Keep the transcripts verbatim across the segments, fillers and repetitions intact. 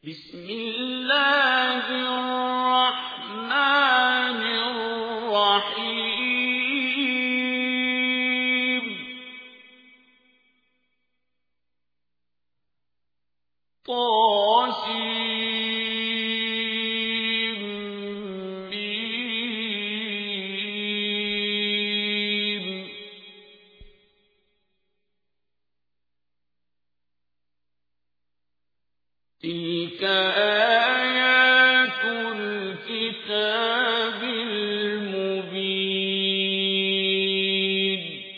بسم الله الرحمن الرحيم طاسيم ميم تلك آيات الكتاب المبين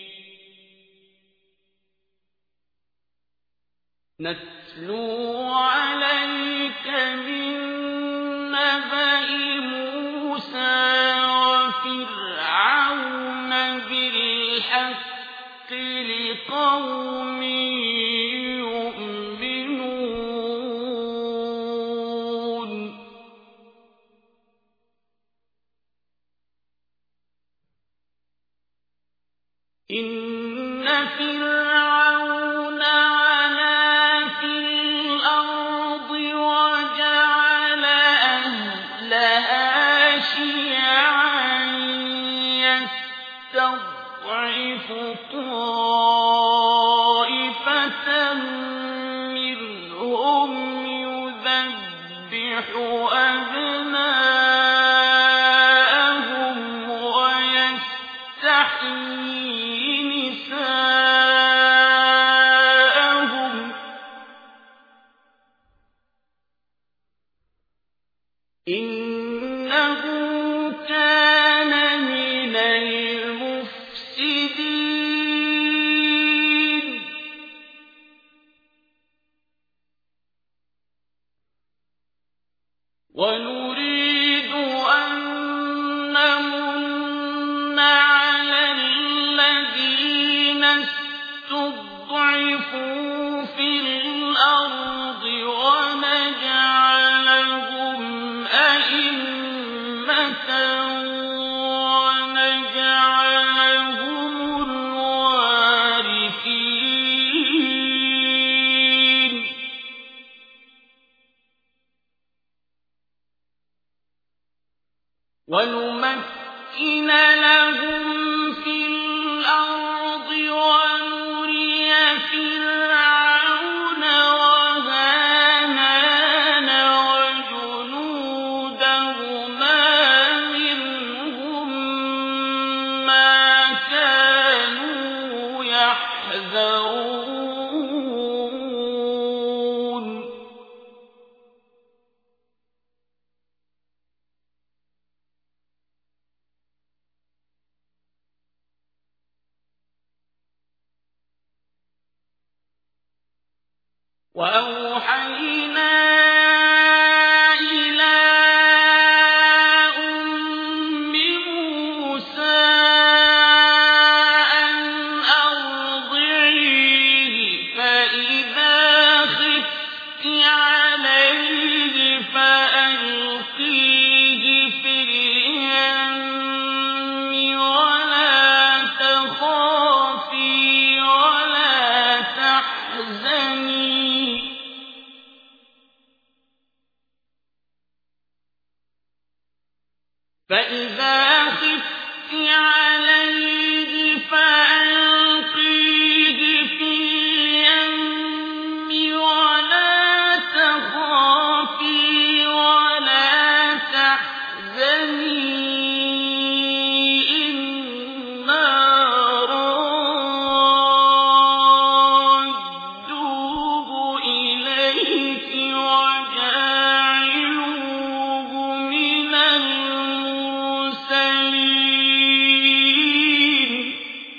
نتلو عليك من نبأ موسى وفرعون بالحق لقوم إن فرعون علا في الأرض وجعل أهلها شيعا يستضعف طائفة منهم يذبح أبناءهم ويستحيي إنه كان من المفسدين ونريد أن نمن على الذين استضعفوا في الأرض ونجعلهم أئمة ونجعلهم الوارثين ونمكن لهم في الأرض ونري فرعون وهامان وجنودهما منهم ما كانوا يحذرون وأوحينا إلى أم موسى أن أرضعيه فإذا خفت عليه فألقيه في اليم ولا تخافي ولا تحزني فإذا خفت عليه فألقيه في اليم ولا تخافي ولا تحزني إنا رادوه إليك وجاعلوه من المرسلين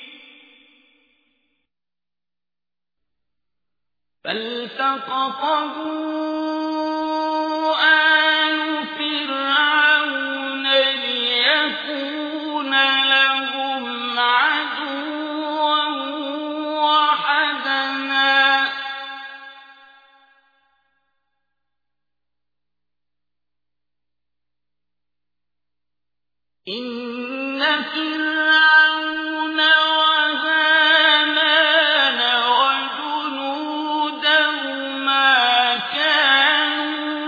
فالتقطه آل فرعون ليكون لهم عدوا وحزنا إن فرعون وهامان وجنودهما كانوا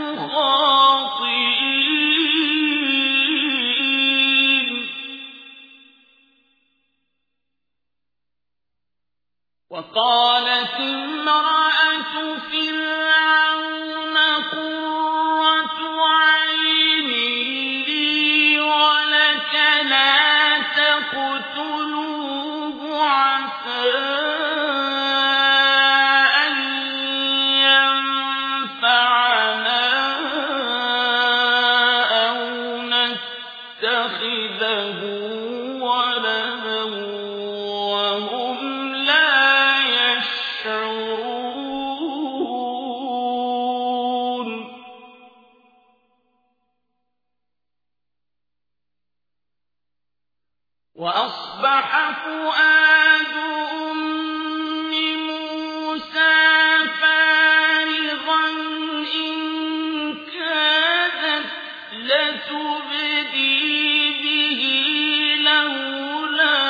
تبدي به لولا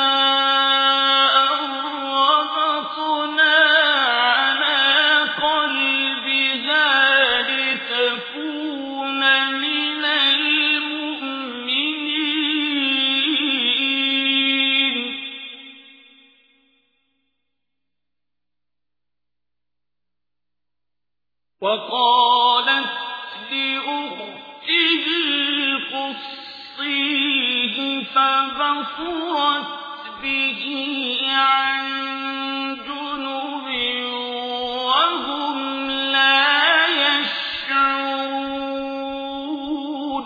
أن ربطنا على قلبها لتكون من المؤمنين. وقالت لأخته قصيه فبصرت به عن جنب وهم لا يشعرون.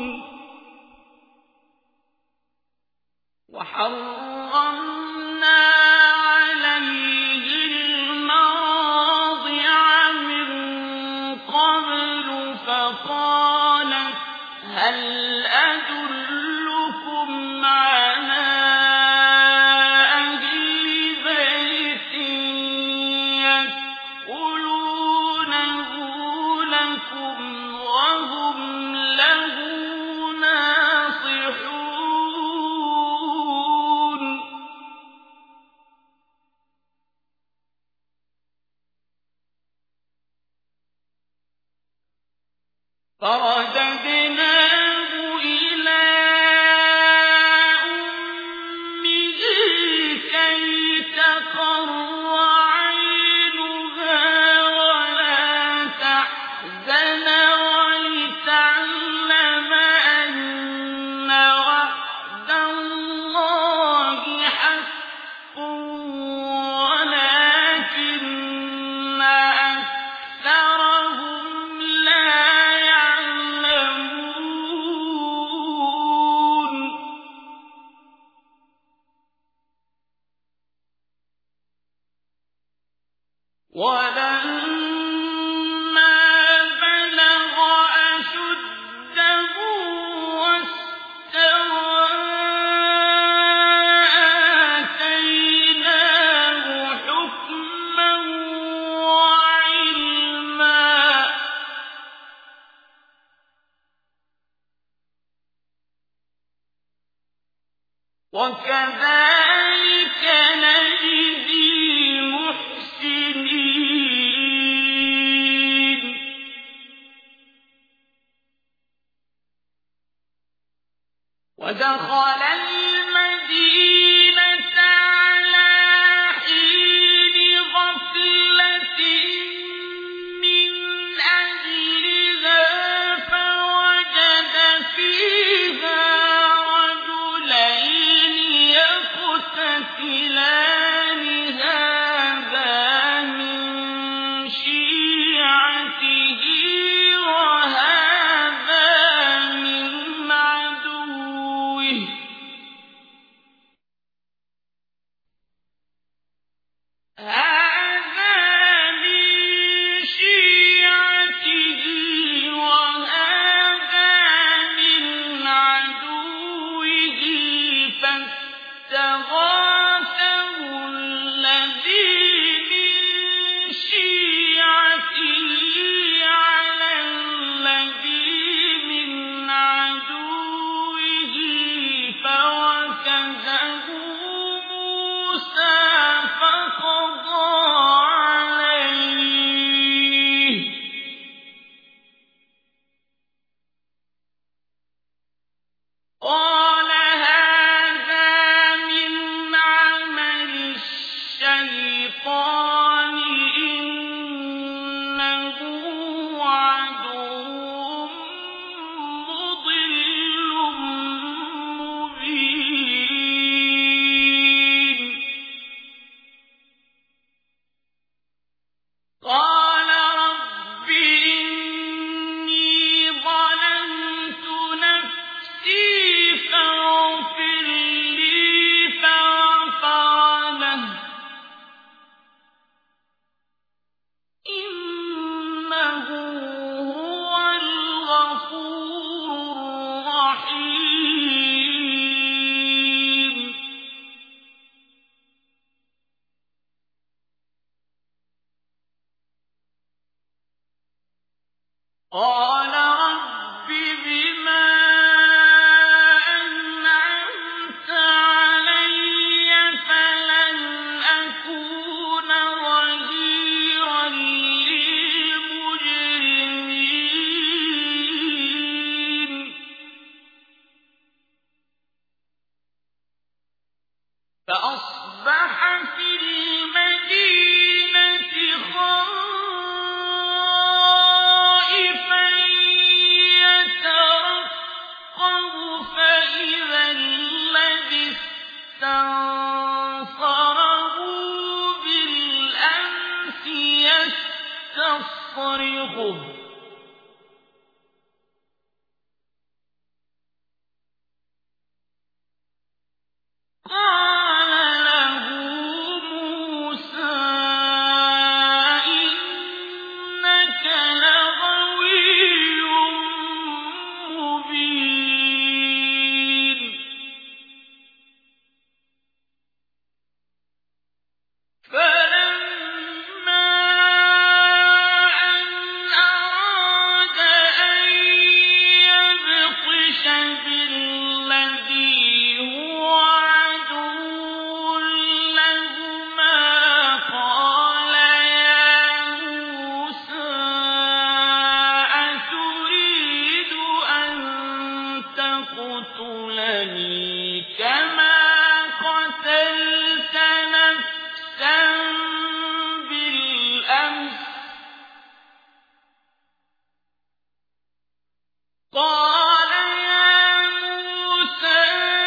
وحرمنا عليه المراضع من قبل فقالت هل أدلكم على أهل بيت يكفلونه لكم وهم له ناصحون. فرددناه إلى أمه كي تقر عينها ولا تحزن ولتعلم أن وعد الله حق ولكن أكثرهم لا يعلمون. ولما بلغ أشده واستوى آتيناه حكما وعلما. وكذلك نجزي المحسنين. ودخل المدينة على حين غفلة من أهلها فوجد فيها رجلين يقتتلان هذا من شيعته وهذا من عدوه. هذا من شيعته وهذا من عدوه فاستغاثه الذي من شيعته على الذي من عدوه فوكزه موسى فقضى عليه. قال هذا من عمل الشيطان إنه عدو مضل مبين. قال رب إني ظلمت نفسي فاغفر لي فغفر له إنه هو الغفور الرحيم. قال رب بما تقتلني كما قتلت نفسا بالأمس قال يا موسى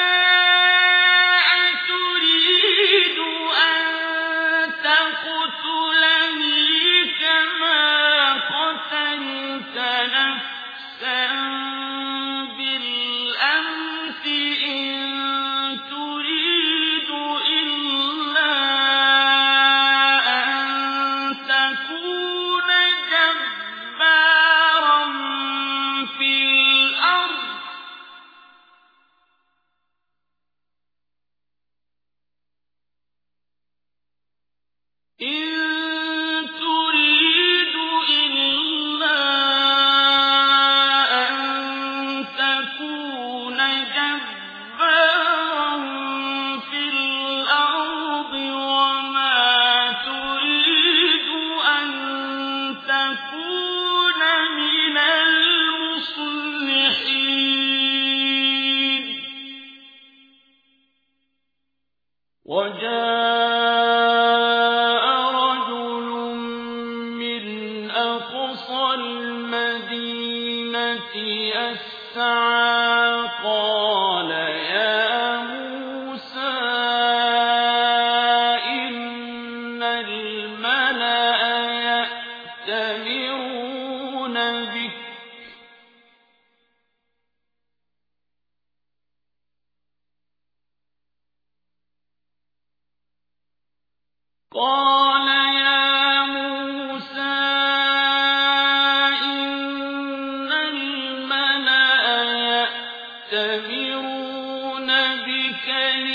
أتريد أن تقتلني كما قتلت نفسا بالأمس إن تريد إلا أن تكون جبارا في الأرض إن تريد إلا أن تكون جبارا في الأرض وما تريد أن تكون من المصلحين وجاء رجل من أقصى المدينة يسعى قال يا موسى إن الملأ يأتمرون بك قال يا موسى إن الملأ يأتمرون بك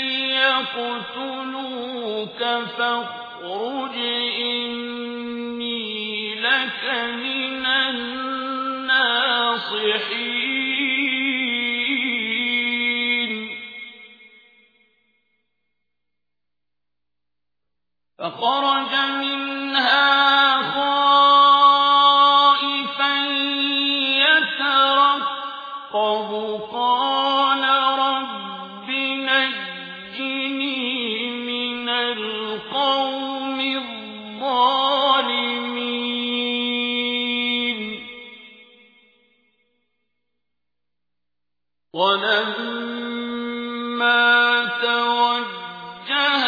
ليقتلوك فاخرج إني لك من الناصحين فخرج منها خائفا يترقب قال رب نجني من القوم الظالمين ولما توجه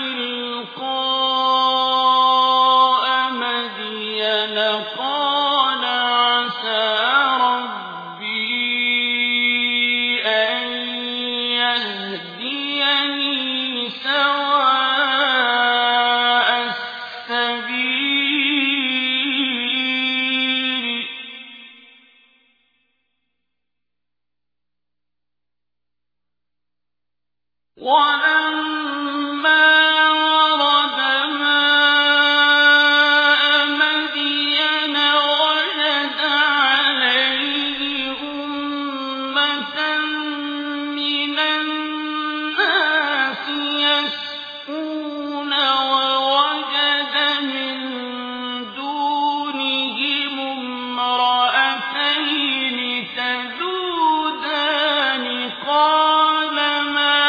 تلقاء مدين قال عسى ربي أن يهديني سواء السبيل ولما ورد ماء مدين وجد عليه أمة من الناس يسقون ووجد من دونهم امرأتين تذودان قال ما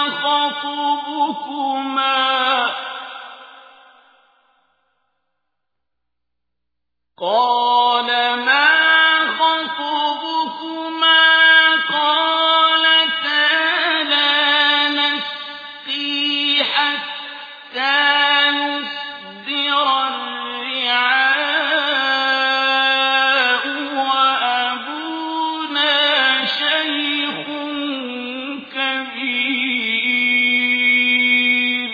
خطبكما قال ما خطبكما قالتا لا نسقي حتى يصدر الرعاء وأبونا شيخ كبير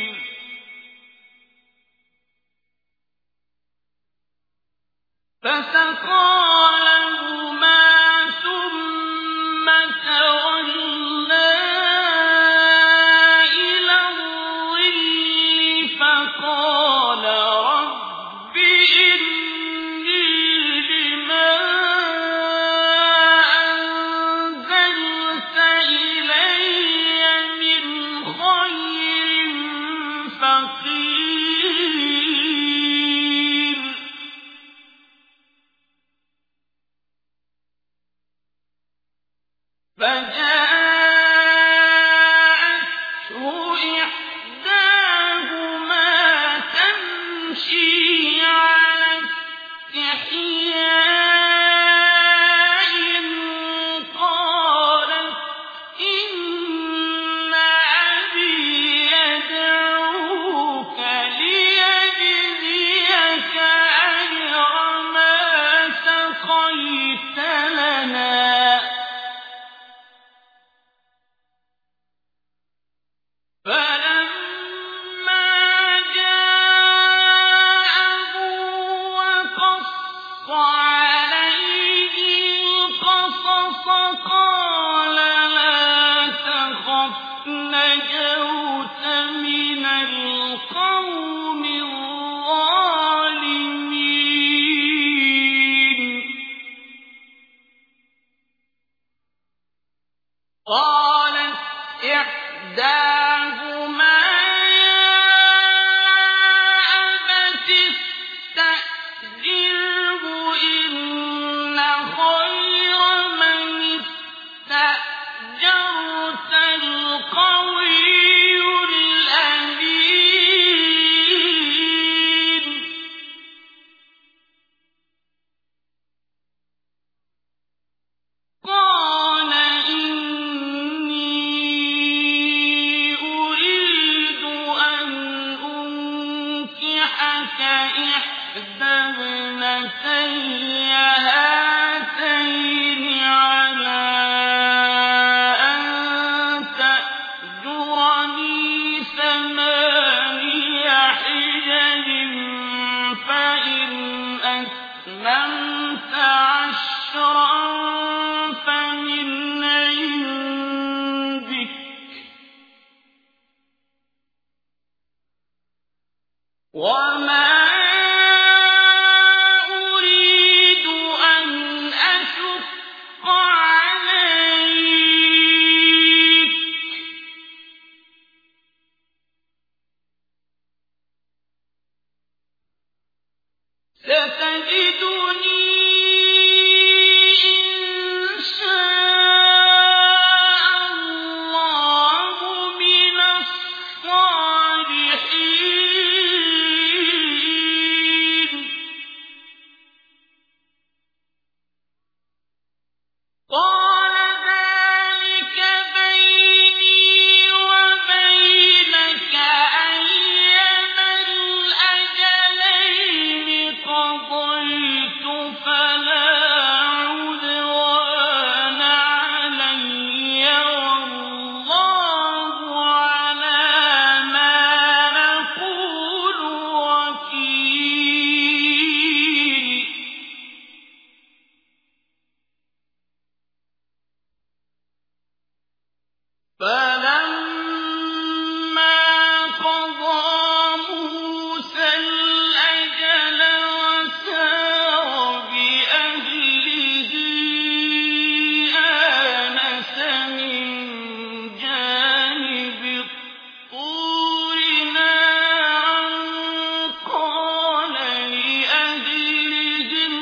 فسقى لهما ثم تولى إلى الظل فقال رب إني لما أنزلت إلي من خير فقير فجاء قال ذلك بيني وبينك أيما الأجلين قضيت فلا عدوان علي والله على ما نقول وكيل. فلما قضى موسى الأجل وسار بأهله آنس من جانب الطور نارا قال لأهلهم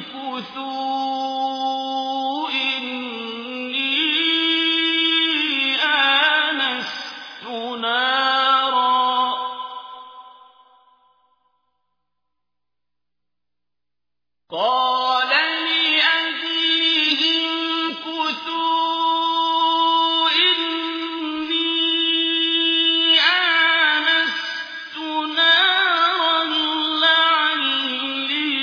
امكثوا إني آنست نارا قال لأهلهم امكثوا إني آنست نارا لعلي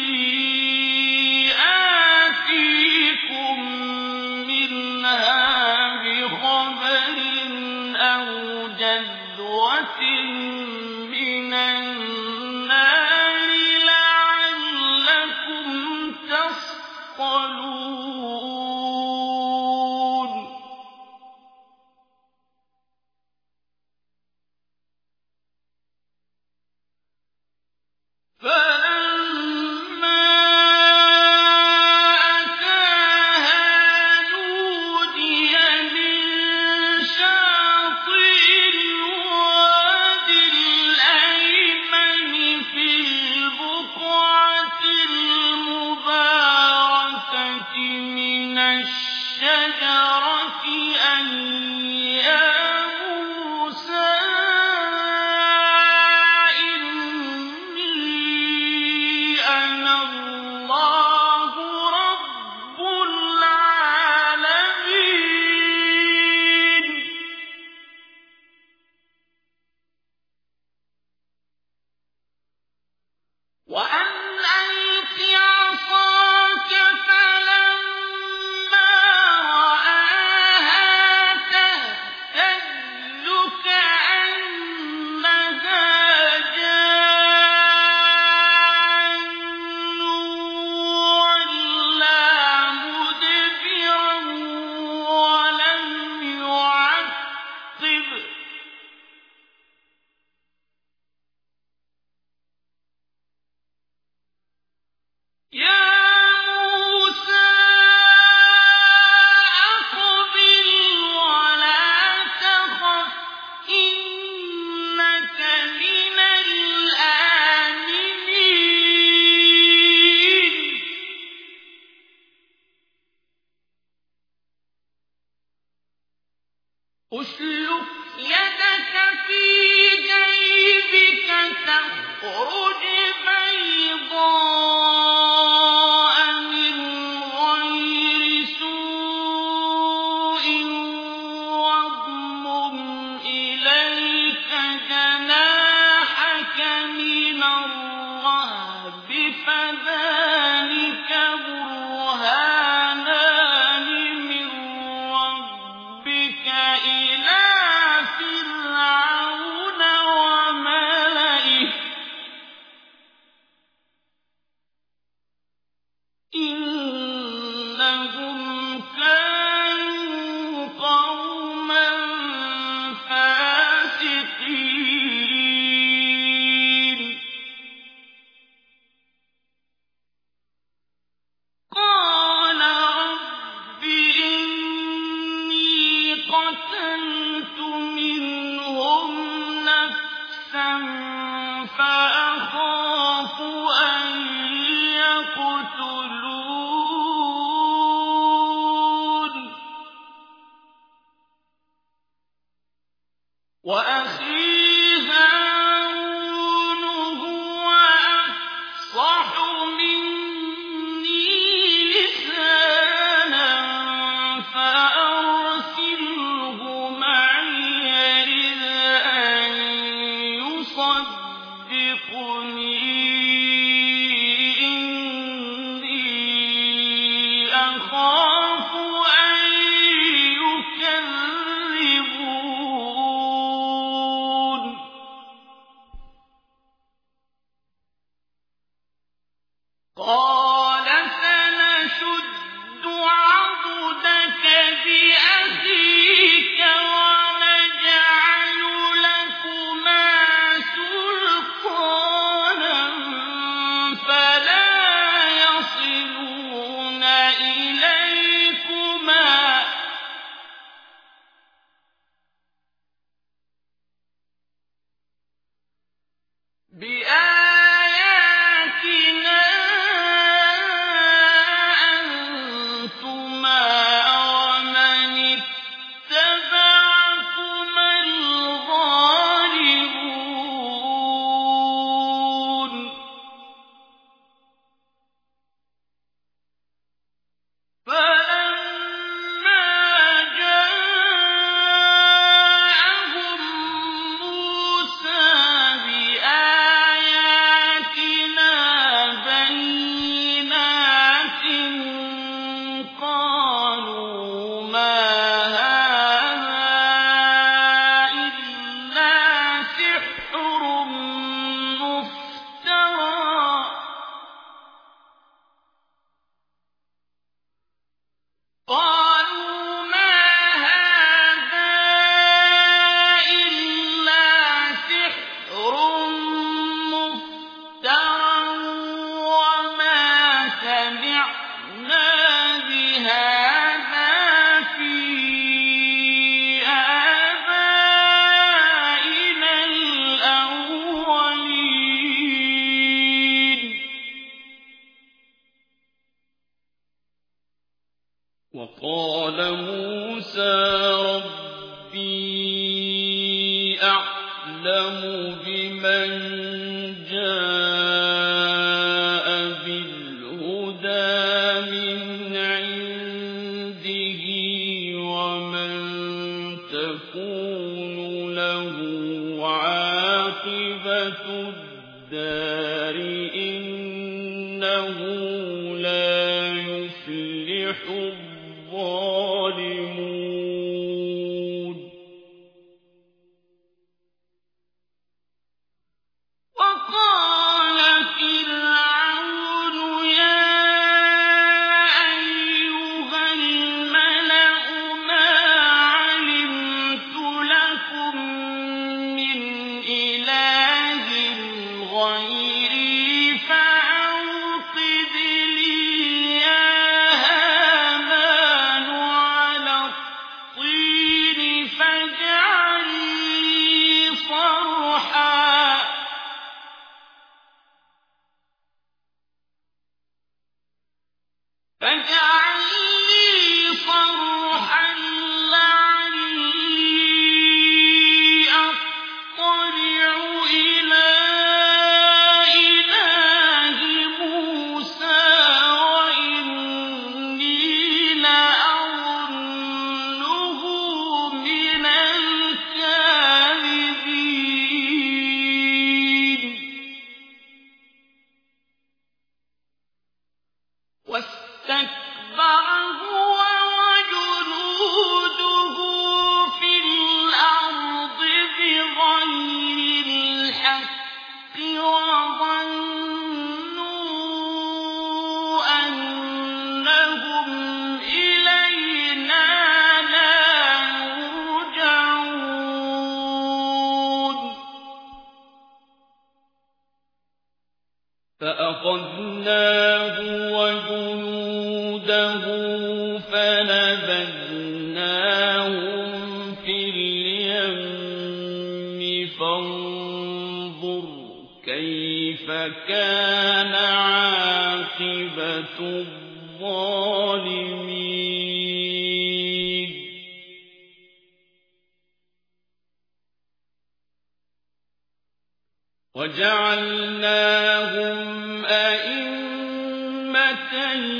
آتيكم منها بخبر أو جذوة من النار لعلكم تصطلون. فلما أتاها نودي من شاطئ الواد الأيمن في البقعة المباركة من الشجرة أن يا موسى إني أنا الله رب العالمين. وأن ألق عصاك فلما رآها تهتز كأنها جان ولا مدبرا ولم يعقب يا موسى أقبل ولا تخف إنك من الآمنين. أسلك يدك في جيبك تخرج بيضاء من غير سوء واضمم إليك جناحك من الرهب فذلك برهانان من ربك إلى فرعون وملئه إنهم كانوا قوما فاسقين. قال رب إني قتلت منهم نفسا فأخاف أن يقتلون. أَخَافُ أَن يُكَذِّبُونِ قَالَ سَنَشُدُّ عَضُدَكَ بِأَخِيكَ وَنَجْعَلُ لَكُمَا سُلْطَانًا فَلَا يَصِلُونَ إِلَيْكُمَا بِآيَاتِنَا أَنتُمَا وَمَنِ اتَّبَعَكُمَا الْغَالِبُونَ فَلَمَّا جَاءَهُم مُوسَىٰ بِآيَاتِنَا بَيِّنَاتٍ قَالُوا مَا هَٰذَا إِلَّا سِحْرٌ مُّفْتَرًى قَالُوا مَا هَٰذَا إِلَّا سِحْرٌ مُّفْتَرًى وَمَا سَمِعْنَا بِهَٰذَا فِي آبَائِنَا الْأَوَّلِينَ وَقَالَ مُوسَىٰ رَبِّي أَعْلَمُ بِمَن جَاءَ بِالْهُدَىٰ مِنْ عِندِهِ وَمَن تَكُونُ لَهُ عَاقِبَةُ الدَّارِ ۖ إِنَّهُ لَا يُفْلِحُ الظَّالِمُونَ وَقَالَ فِرْعَوْنُ يَا أَيُّهَا الْمَلَأُ مَا عَلِمْتُ لَكُم مِّنْ إِلَٰهٍ غَيْرِي فَأَوْقِدْ لِي يَا هَامَانُ عَلَى الطِّينِ فَاجْعَل لِّي صَرْحًا لَّعَلِّي أَطَّلِعُ إِلَىٰ إِلَٰهِ مُوسَىٰ وَإِنِّي لَأَظُنُّهُ مِنَ الْكَاذِبِينَ وَاسْتَكْبَرَ هُوَ وَجُنُودُهُ فِي الْأَرْضِ بِغَيْرِ الْحَقِّ وَظَنُّوا أَنَّهُمْ إِلَيْنَا لَا يُرْجَعُونَ فَأَخَذْنَاهُ وَجُنُودَهُ فَنَبَذْنَاهُمْ فِي الْيَمِّ فَانظُرْ كَيْفَ كَانَ عَاقِبَةُ الظَّالِمِينَ وَجَعَلْنَاهُمْ أَئِمَّةً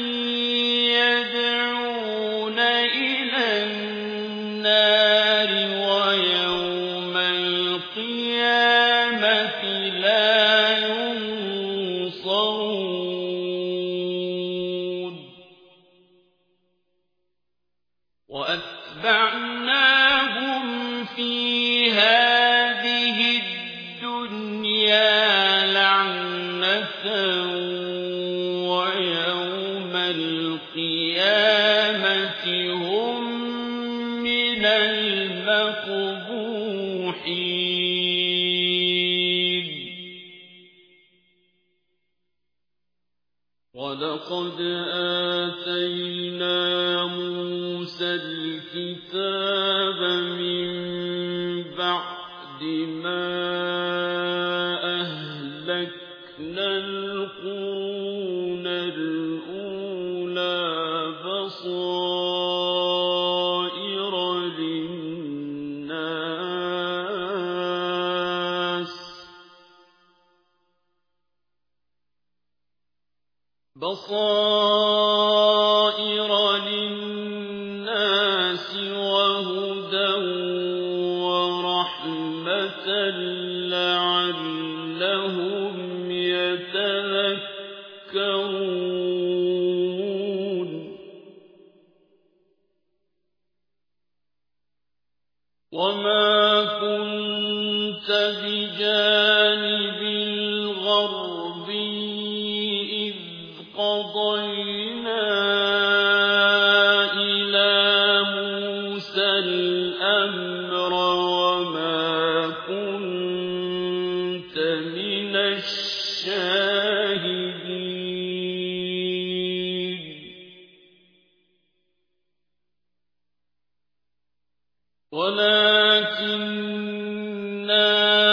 يَدْعُونَ إِلَى النَّارِ وَيَوْمَ الْقِيَامَةِ لَا يُنصَرُونَ وأتبعناهم في هذه الدنيا لعنة ويوم القيامة هم من المقبوحين. ولقد آتينا موسى الكتاب من بعد ما أهلكنا القرون الأولى بصائر للناس بصائر للناس وهدى ورحمة لعلهم يتذكرون. وما كنت بجانب الغربي إذ قضينا إلى موسى الأمر وما كنت من الشاهدين. ولكننا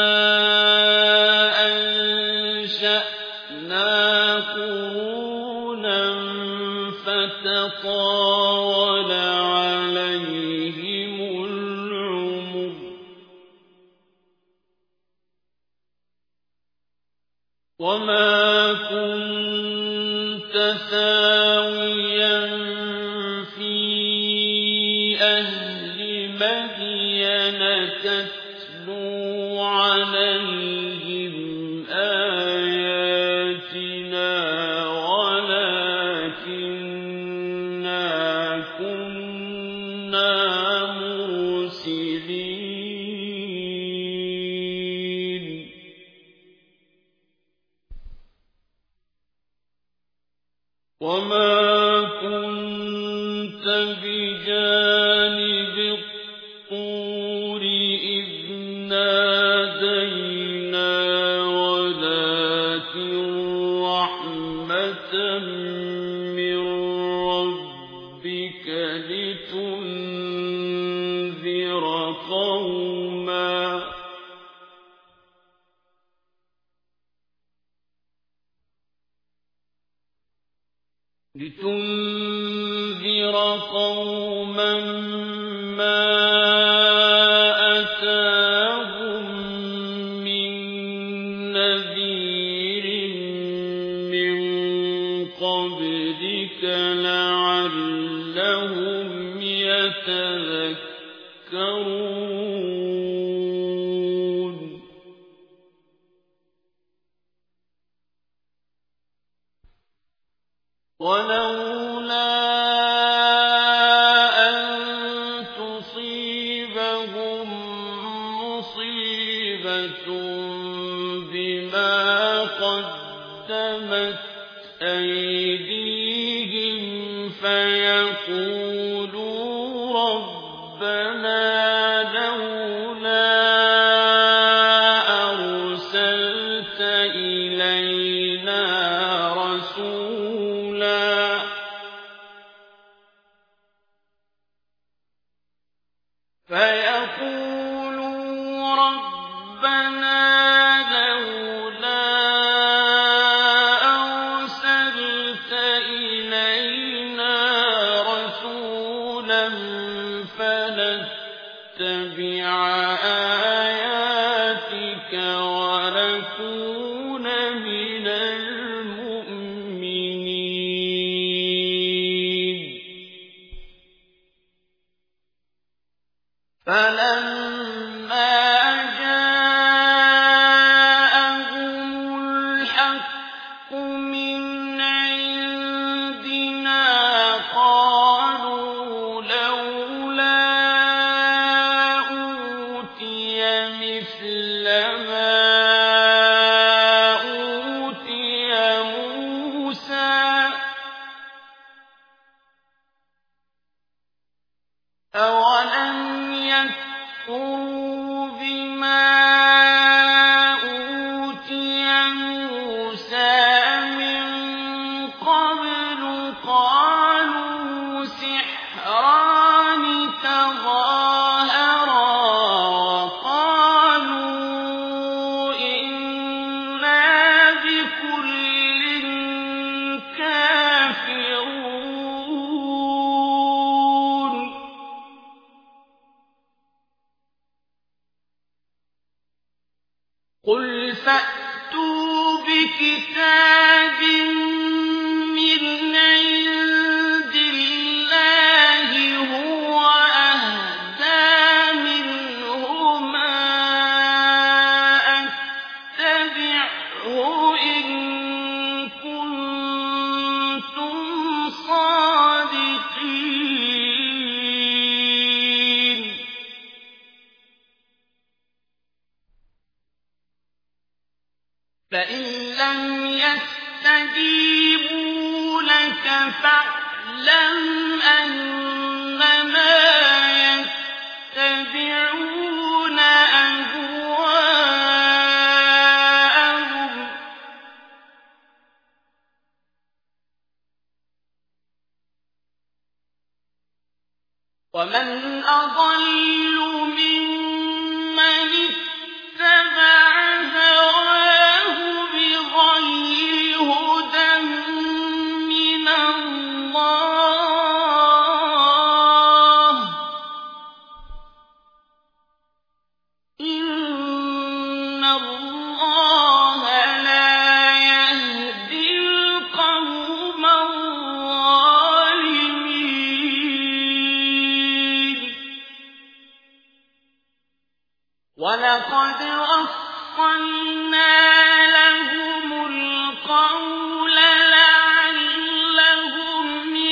أنشأنا قرونا فتطاول عليهم العمر وما كنت ثاويا في أهل مدين تتلو عليهم آياتنا ولكننا كنا مرسلين. وما كنت بجانب الطور إذ نادينا ولكن رحمة من ربك لتنذر قوما لتنذر قوما ما أتاهم من نذير من قبلك لعلهم يتذكرون. ولولا أن تصيبهم مصيبة بما قدمت أيديهم فيقولوا ربنا لولا أرسلت إلينا رسولا فيقولوا ربنا لولا أرسلت إلينا رسولا فنتبع آياتك ونكون من المؤمنين. فلما جاءهم الحق من عندنا قالوا لولا أَوَلَمْ يَكْفُرُوا بِمَا أُوتِيَ مُوسَىٰ مِن قَبْلُ قَالُوا سِحْرَانِ تَظَاهَرَا وَقَالُوا إِنَّا بِكُلٍّ كَافِرُونَ قُلْ فَأْتُوا بِكِتَابٍ مِّنْ عِندِ اللَّهِ هُوَ أَهْدَىٰ مِنْهُمَا أَتَّبِعْهُ إِن كُنتُمْ صَادِقِينَ فَإِن لَّمْ يَسْتَجِيبُوا لَكَ فَاعْلَمْ أَنَّمَا يَتَّبِعُونَ أَهْوَاءَهُمْ ۚ وَمَنْ أَضَلُّ مِمَّنِ اتَّبَعَ هَوَاهُ بِغَيْرِ هُدًى مِّنَ اللَّهِ ۚ إِنَّ اللَّهَ لَا يَهْدِي الْقَوْمَ الظَّالِمِينَ وَلَقَدْ وَصَّلْنَا لَهُمُ الْقَوْلَ لَعَلَّهُمْ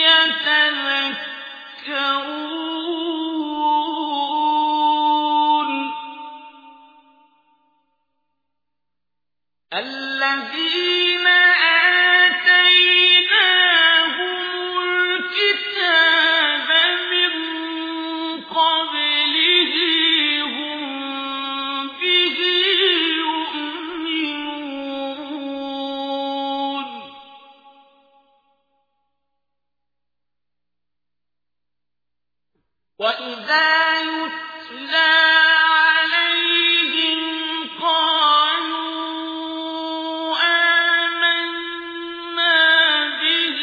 يَتَذَكَّرُونَ الَّذِينَ آتَيْنَاهُمُ الْكِتَابَ مِن قَبْلِهِ هُم بِهِ يُؤْمِنُونَ وَإِذَا يُتْلَىٰ عَلَيْهِمْ قَالُوا آمَنَّا بِهِ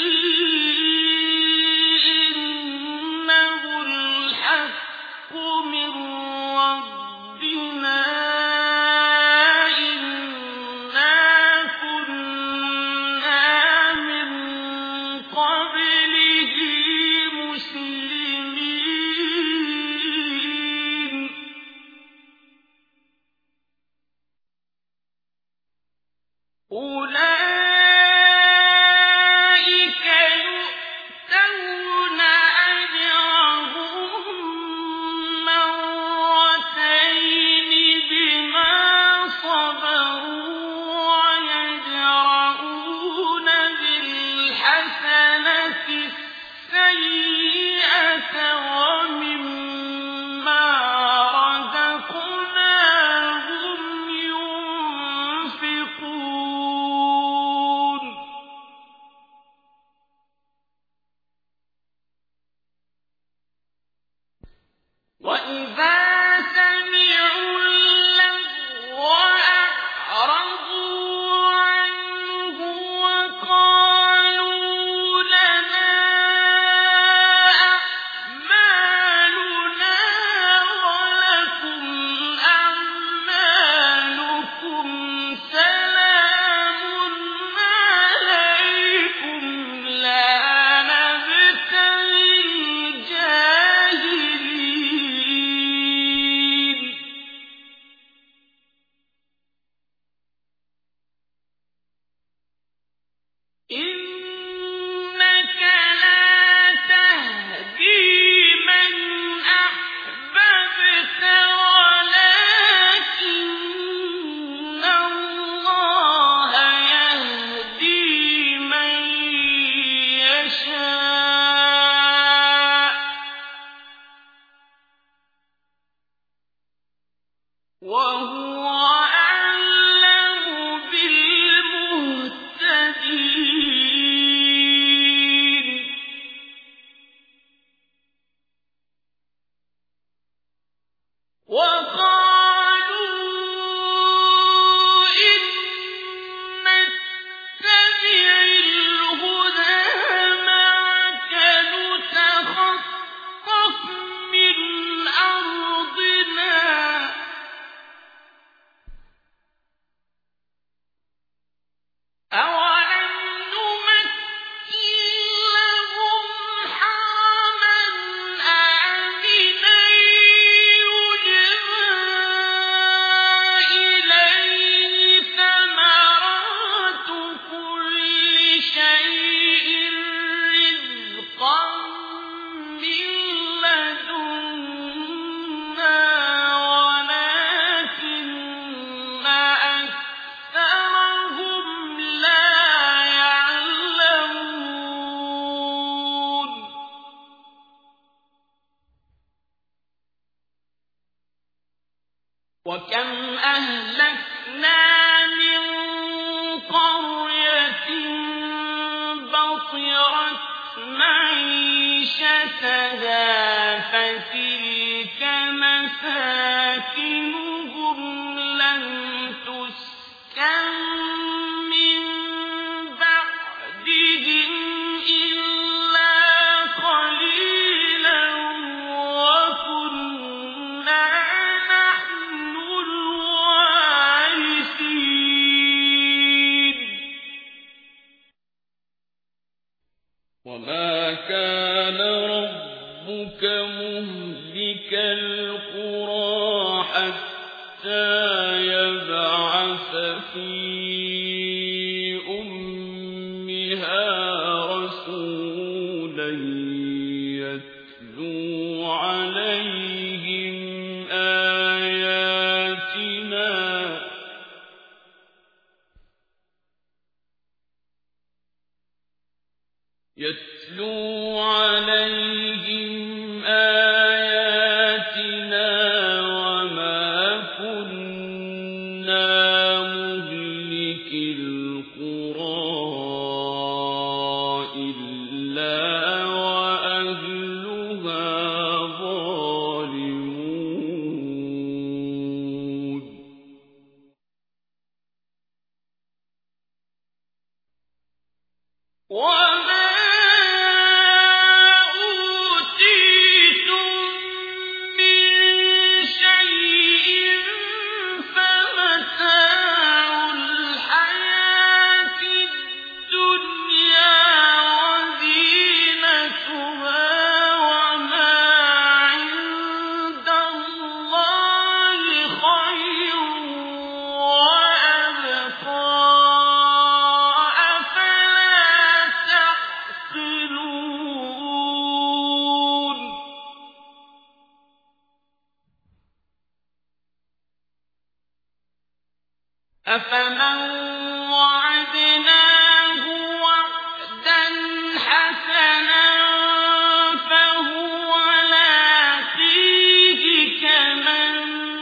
إِنَّهُ الْحَقُّ مِن رَّبِّنَا إِنَّا كُنَّا مِن قَبْلِهِ مُسْلِمِينَ وَكَمْ أَهْلَكْنَا مِن قَرْيَةٍ بَطِرَتْ مَعِيشَتَهَا فَتِلْكَ مَسَاكِنُهُمْ لَمْ تُسْكَن مِّن بَعْدِهِمْ إِلَّا قَلِيلًا وَكُنَّا نَحْنُ الْوَارِثِينَ وَمَا كَانَ رَبُّكَ مُهْلِكَ الْقُرَىٰ حَتَّىٰ يَبْعَثَ فِي أُمِّهَا رَسُولًا يَتْلُو عَلَيْهِمْ آيَاتِنَا يَتْلُو عَلَيْهِمْ آيَاتِنَا وَمَا كُنَّا مُهْلِكِي الْقُرَىٰ إِلَّا وَأَهْلُهَا ظَالِمُونَ وَمَا أُوتِيتُم مِّن شَيْءٍ فَمَتَاعُ الْحَيَاةِ الدُّنْيَا وَزِينَتُهَا وَمَا عِندَ اللَّهِ خَيْرٌ وَأَبْقَىٰ أَفَلَا تَعْقِلُونَ أَفَمَن وَعَدْنَاهُ وَعْدًا حَسَنًا فَهُوَ لَاقِيهِ كَمَن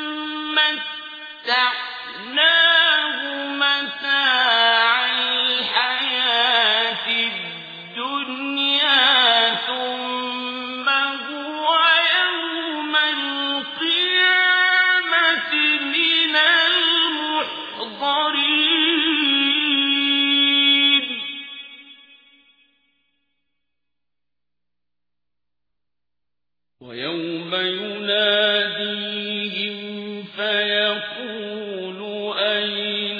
مَّتَّعْنَاهُ مَتَاعَ الْحَيَاةِ الدُّنْيَا ثُمَّ هُوَ يَوْمَ الْقِيَامَةِ مِنَ الْمُحْضَرِينَ وَيَوْمَ يُنَادِيهِمْ فَيَقُولُ أَيْنَ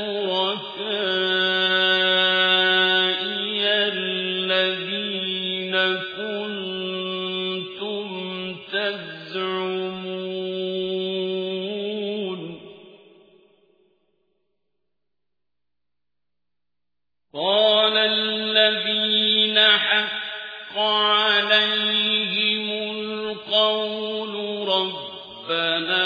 شُرَكَائِيَ الَّذِينَ كُنتُمْ تَزْعُمُونَ قَالَ الَّذِينَ حَقَّ عَلَيْهِمُ الْقَوْلُ رَبَّنَا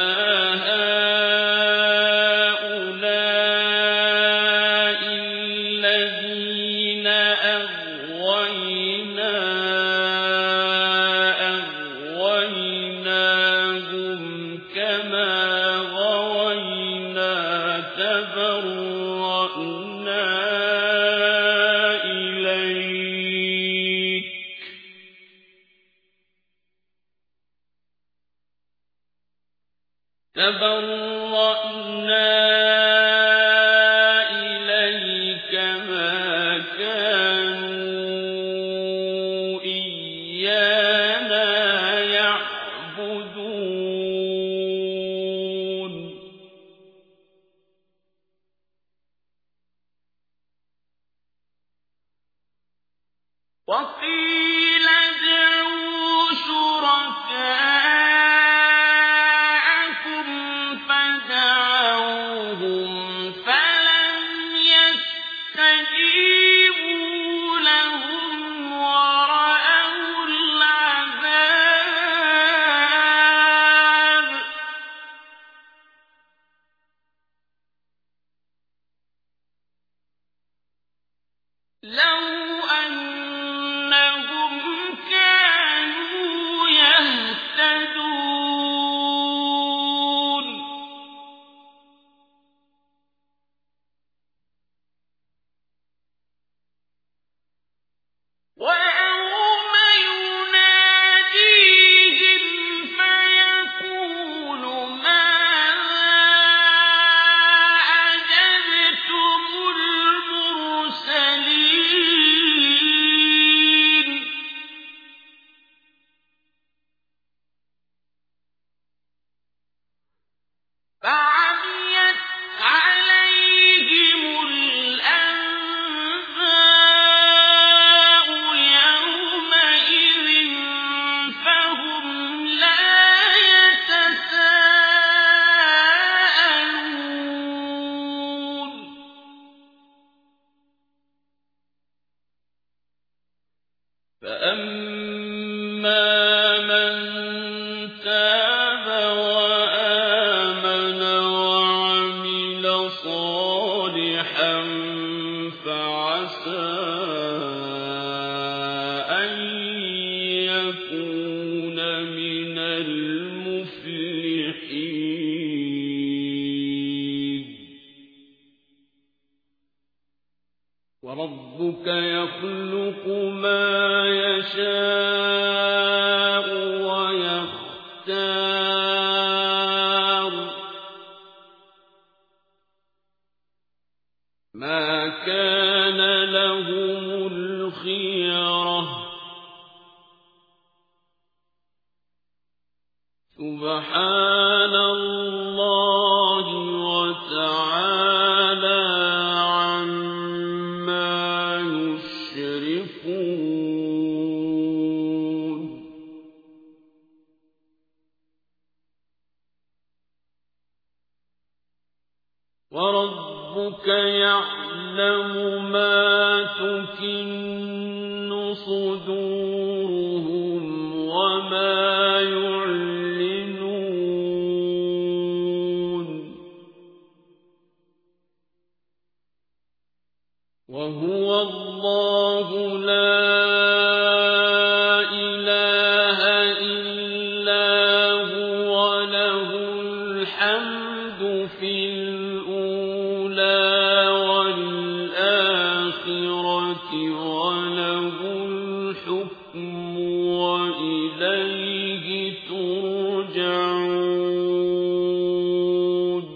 هَٰؤُلَاءِ الَّذِينَ أَغْوَيْنَا أَغْوَيْنَاهُمْ كَمَا غَوَيْنَا تَبَرَّأْنَا إِلَيْكَ ۖ تبرأنا إليك ما كانوا إيانا يعبدون وقيل ادعوا شركاءكم فدعوهم فلم يستجيبوا لهم ورأوا العذاب لو أنهم كانوا يهتدون ويوم يناديهم فيقول ماذا أجبتم المرسلين فعميت عليهم الأنباء يومئذ فهم لا يتساءلون فأما من تاب وآمن وعمل صالحا فعسى أن يكون من المفلحين وربك يخلق ما يشاء ويختار ما كان لهم الخيرة سبحان الله وتعالى عما يشركون وربك يعلم ما تكن صدورهم وما يعلنون وهو الله لا إله إلا هو له الحمد في الأولى والآخرة وله الحكم وإليه ترجعون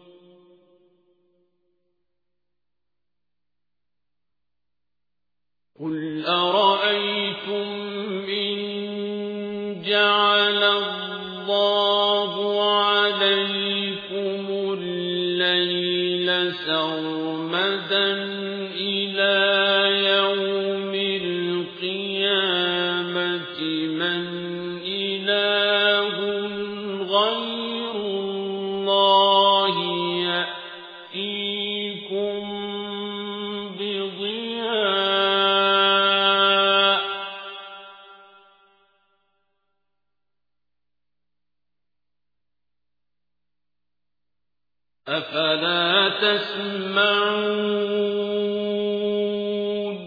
قل أرأيتم إن جعل الله عليكم الليل سرمدا إلى يوم القيامة من إله غير الله يأتيكم بضياء أفلا تسمعون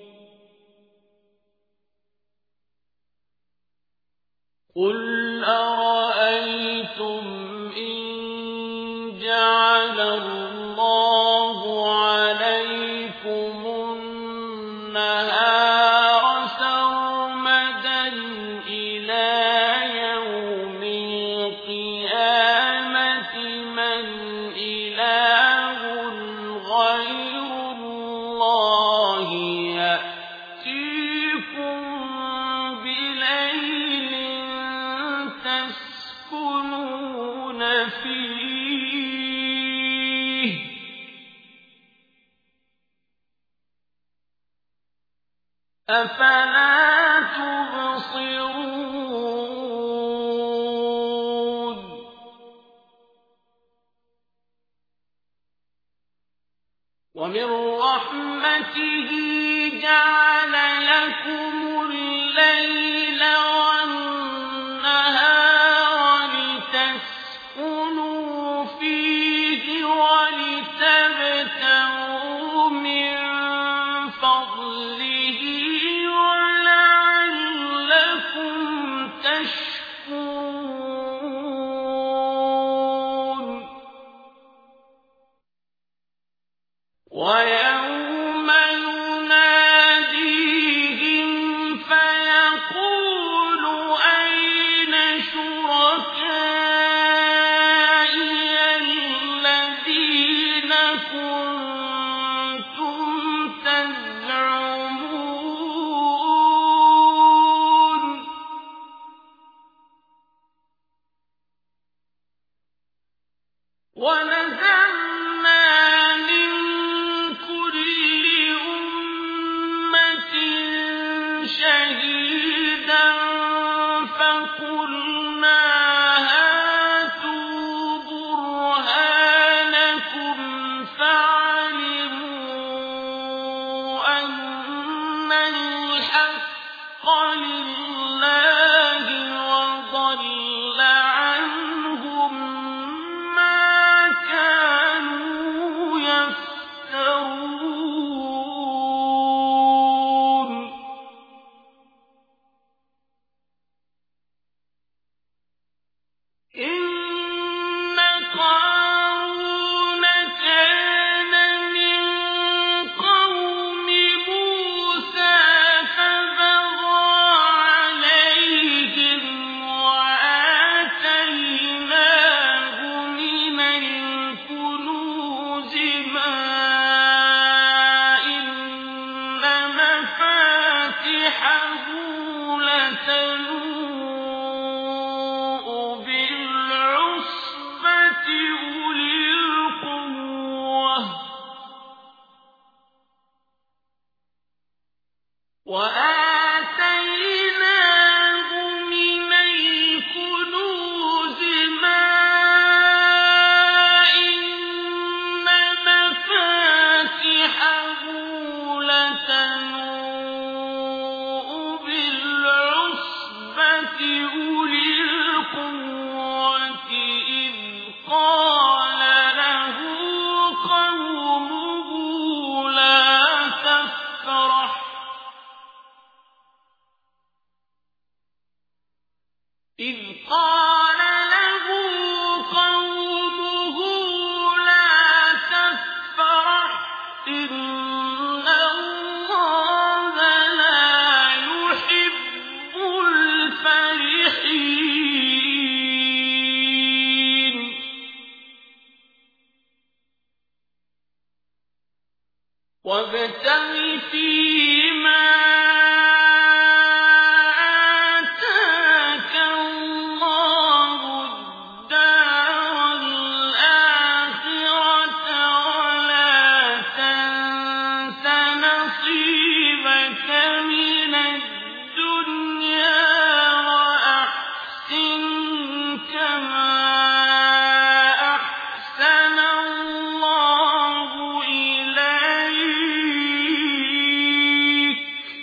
قل أرأيتم إن جعل الله عليكم النهار سرمدا إلى يوم القيامة فيه أفلا تبصرون ومن رحمته جعل لكم الليل والنهار لتسكنوا فيه ولتبتغوا من فضله ولعلكم تشكرون ويوم يناديهم فيقول أين شركائي الذين كنتم تزعمون ونزعنا من كل أمة شهيدا فقلنا هاتوا برهانكم فعلموا أن الحق لله وضل عنهم ما كانوا يفترون إن قارون كان من قوم موسى فبغى عليهم وآتيناه من الكنوز ما إن مفاتحه لتنوء بالعصبة أولي القوة وآتيناه من الكنوز ما إن مفاتحه لتنوء بالعصبة أولي القوة إذ قال له قومه لا تفرح إذ قال له قومه لا تفرح إن الله لا يحب الفرحين وابتغ فيما آتاك الله الدار الآخرة ولا تنس نصيبك من الدنيا وأحسن كما أحسن الله إليك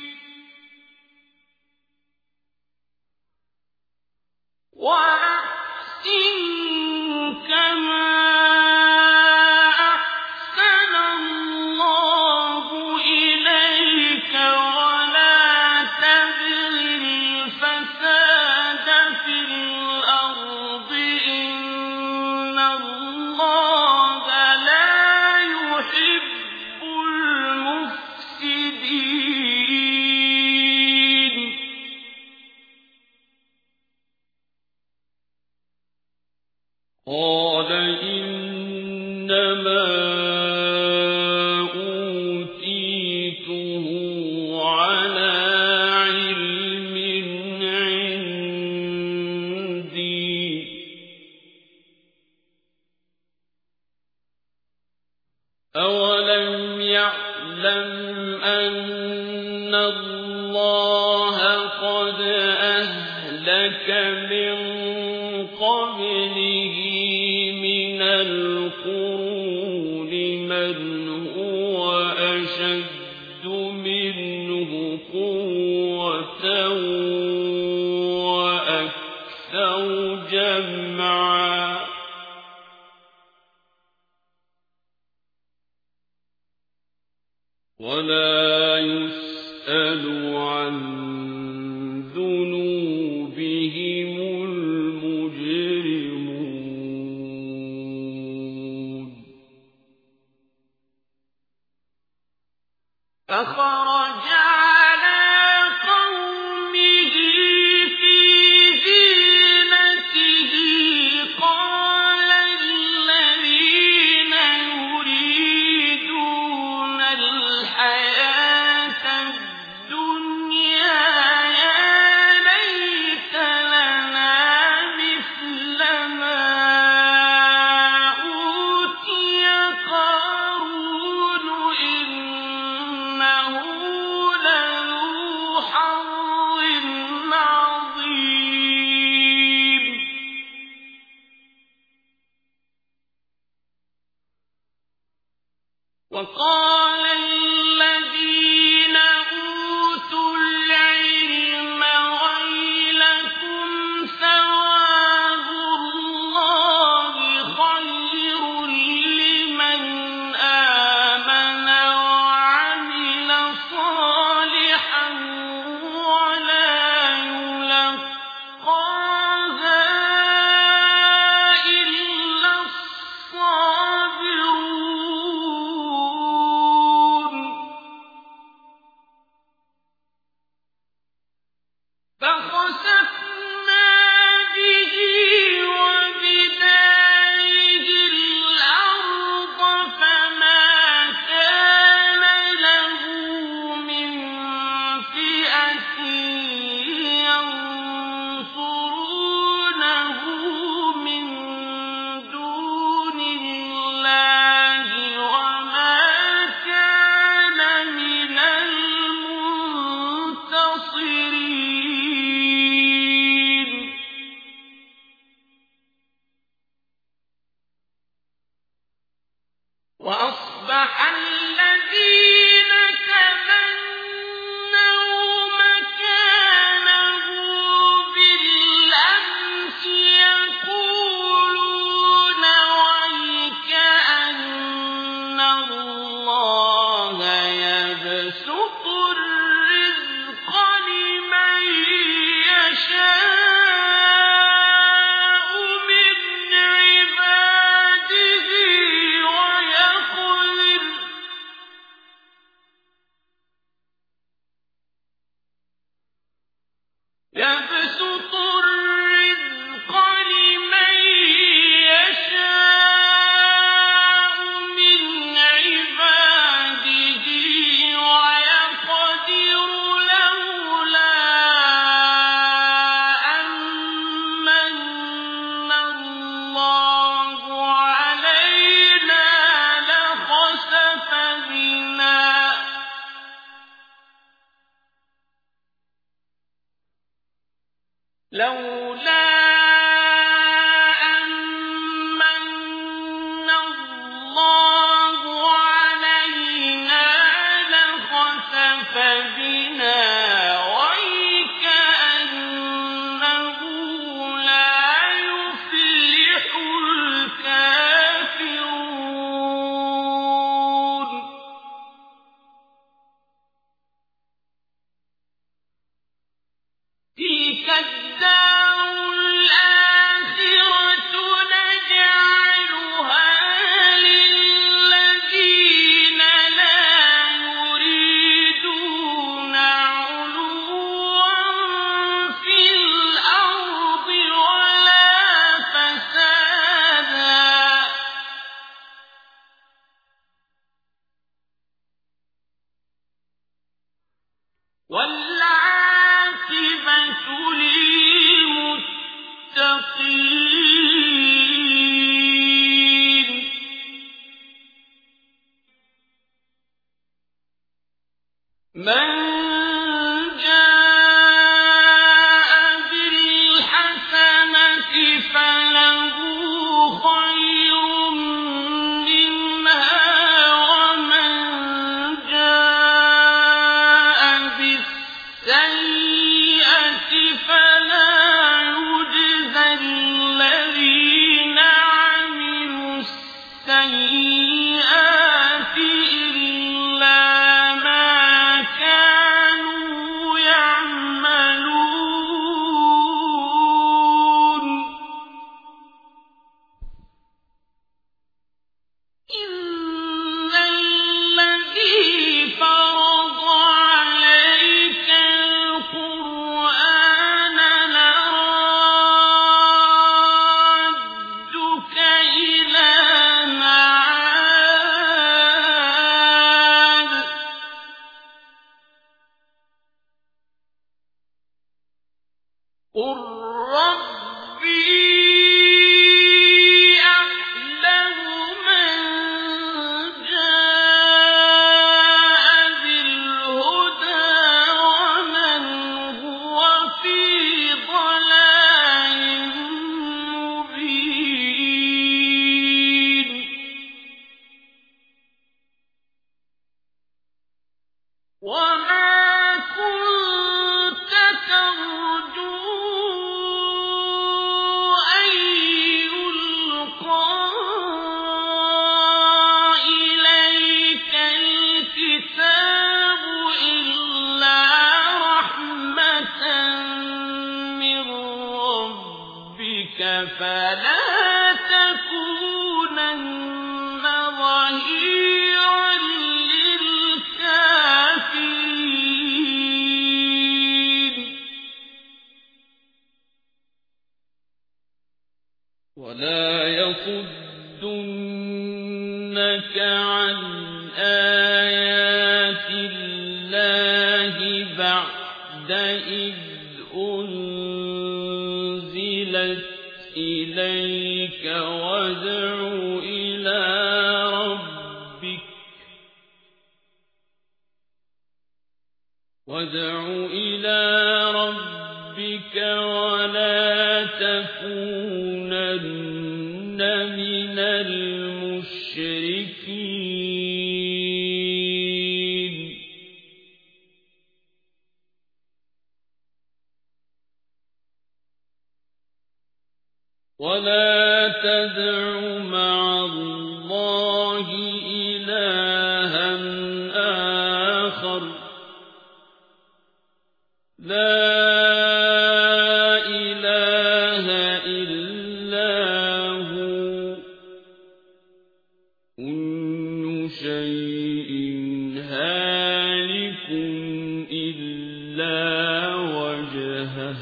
وأحسن كما أحسن الله إليك ولا تبغ الفساد في الأرض إن الله لا يحب المفسدين قال إنما أوتيته على علم عندي أهلك من قبله من القرون من هو أشد منه قوة وأكثر جمعا ولا يسأل عن ذنوبهم المجرمون فخرج على قومه في زينته قال الذين يريدون الحياة الدنيا يا ليت لنا مثل ما أوتي قارون إنه لذو حظ عظيم وقال الذين أوتوا العلم ويلكم ثواب الله خير لمن آمن وعمل صالحا ولا يلقاها إلا الصابرون فخسفنا به وبداره الأرض فما كان له من فئة ينصرونه من دون الله وما كان من المنتصرين وأصبح الذين تمنوا مكانه بالأمس يقولون ويكأن الله يبسط الرزق لمن يشاء من عباده ويقدر يبسط الرزق لمن يشاء من عباده ويقدر لولا أمن الله علينا لخسف بنا لولا أمن الله علينا لخسف بنا ويكأنه لا يفلح الكافرون تلك الدار فلا تكونن ظهيرا للكافرين ولا يصدنك عن آيات الله بعد إذ أنزلت إليك وادع إلى ربك وادع إلى ربك ولا تكونن من المشركين ولا تدع مع الله إلها آخر لا إله إلا هو كل شيء هالك إلا وجهه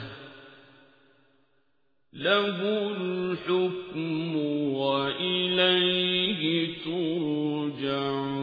له الحكم وإليه ترجعون